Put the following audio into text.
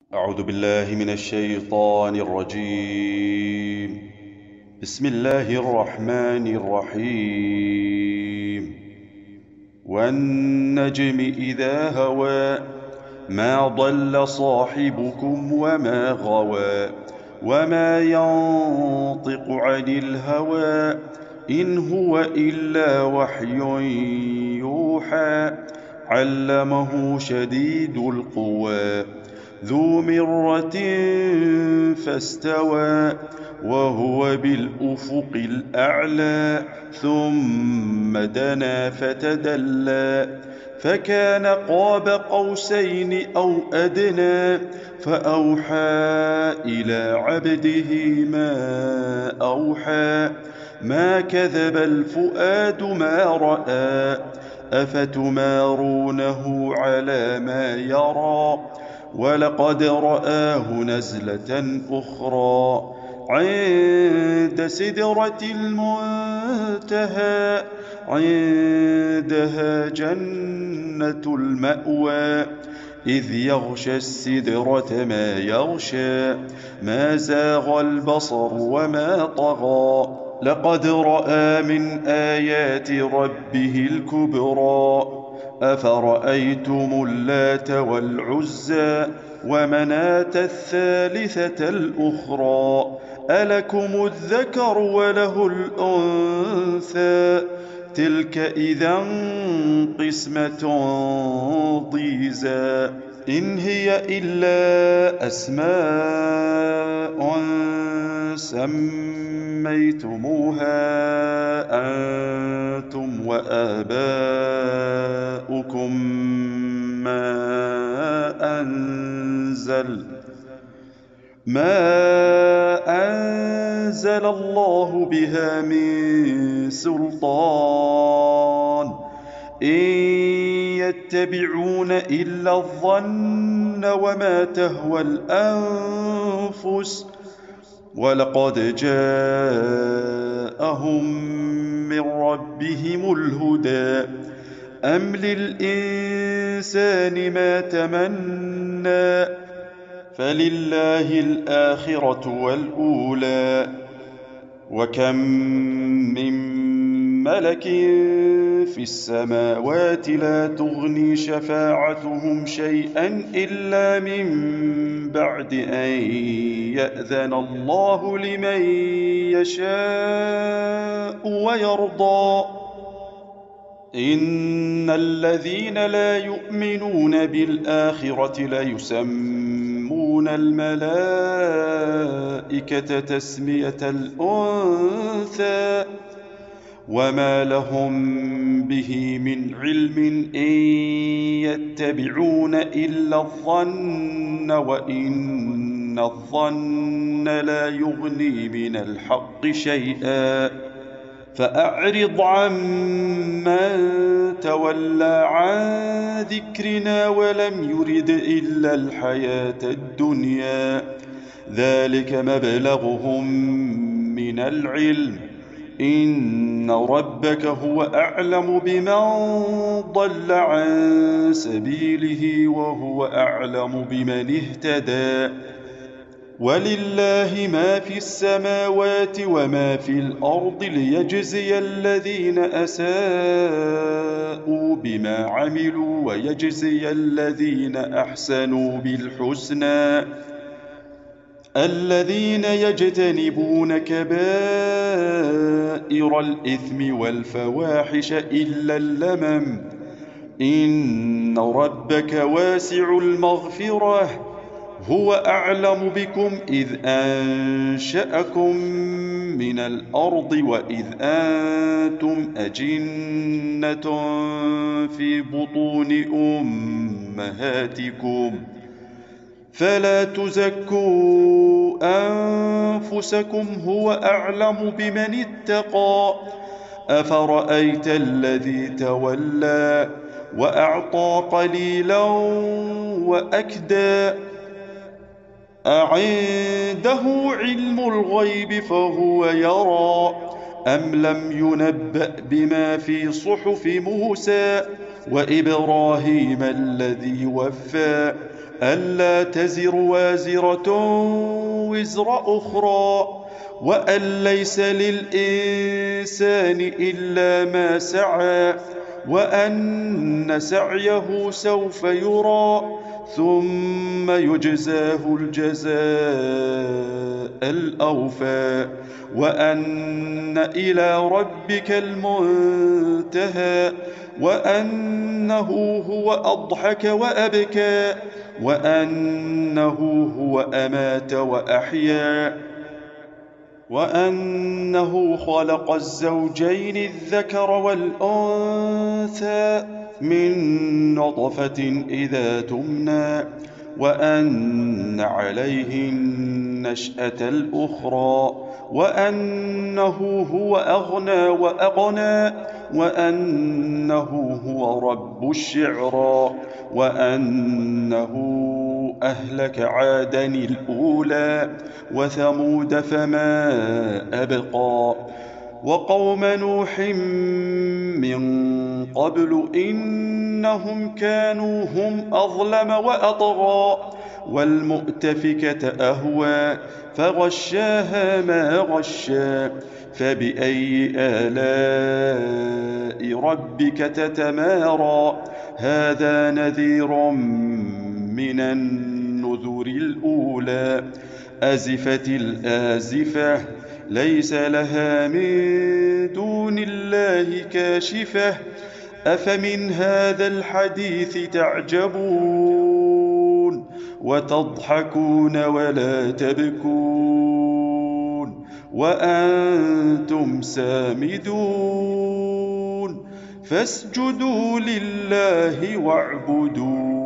أعوذ بالله من الشيطان الرجيم. بسم الله الرحمن الرحيم. والنجم إذا هوى ما ضل صاحبكم وما غوى وما ينطق عن الهوى إن هو إلا وحي يوحى علمه شديد القوى ذو مرة فاستوى وهو بالأفق الأعلى ثم دنا فتدلى فكان قاب قوسين أو أدنى فأوحى إلى عبده ما أوحى ما كذب الفؤاد ما رأى أفتمارونه على ما يرى ولقد رآه نزلة أخرى عند سدرة المنتهى عندها جنة المأوى إذ يغشى السدرة ما يغشى ما زاغ البصر وما طغى لقد رأى من آيات ربه الكبرى أفرأيتم اللات والعزى ومناة الثالثة الأخرى ألكم الذكر وله الأنثى تلك إذا قسمة ضيزى إن هي إلا أسماء سميتموها أنتم وآباؤكم ما أنزل الله بها من سلطان إن يتبعون إلا الظن وما تهوى الأنفس ولقد جاءهم من ربهم الهدى أم للإنسان ما تمنى فلله الآخرة والأولى وكم من ملك في السماوات لا تغني شفاعتهم شيئا إلا من بعد أن يأذن الله لمن يشاء ويرضى إن الذين لا يؤمنون بالآخرة ليسمون الملائكة تسمية الأنثى وما لهم به من علم إن يتبعون إلا الظن وإن الظن لا يغني من الحق شيئا فأعرض عمن تولى عن ذكرنا ولم يرد إلا الحياة الدنيا ذلك مبلغهم من العلم إن ربك هو أعلم بمن ضل عن سبيله وهو أعلم بمن اهتدى ولله ما في السماوات وما في الأرض ليجزي الذين أساءوا بما عملوا ويجزي الذين أحسنوا بالحسنى الذين يجتنبون كبائر الإثم والفواحش إلا اللمم إن ربك واسع المغفرة هو أعلم بكم إذ أنشأكم من الأرض وإذ أنتم أجنة في بطون أمهاتكم فلا تزكوا أنفسكم هو أعلم بمن اتقى أفرأيت الذي تولى وأعطى قليلا وأكدى أعنده علم الغيب فهو يرى أم لم ينبأ بما في صحف موسى وإبراهيم الذي وفى ألا تزر وازرة وزر أخرى وأن ليس للإنسان إلا ما سعى وأن سعيه سوف يرى ثم يجزاه الجزاء الأوفى وأن إلى ربك المنتهى وأنه هو أضحك وأبكى وأنه هو أمات وأحيا وأنه خلق الزوجين الذكر والأنثى من نطفة إذا تمنى وأن عليه النشأة الأخرى وأنه هو أغنى وأقنى وأنه هو رب الشعرى وأنه أهلك عادا الأولى وثمود فما أبقى وقوم نوح من قبل إنهم كانوا هم أظلم وأطغى والمؤتفكة أهوى فغشاها ما غشى فبأي آلاء ربك تتمارى هذا نذير من النذر الأولى أزفت الآزفة ليس لها من دون الله كاشفة أفمن هذا الحديث تعجبون وتضحكون ولا تبكون وأنتم سامدون فاسجدوا لله واعبدوا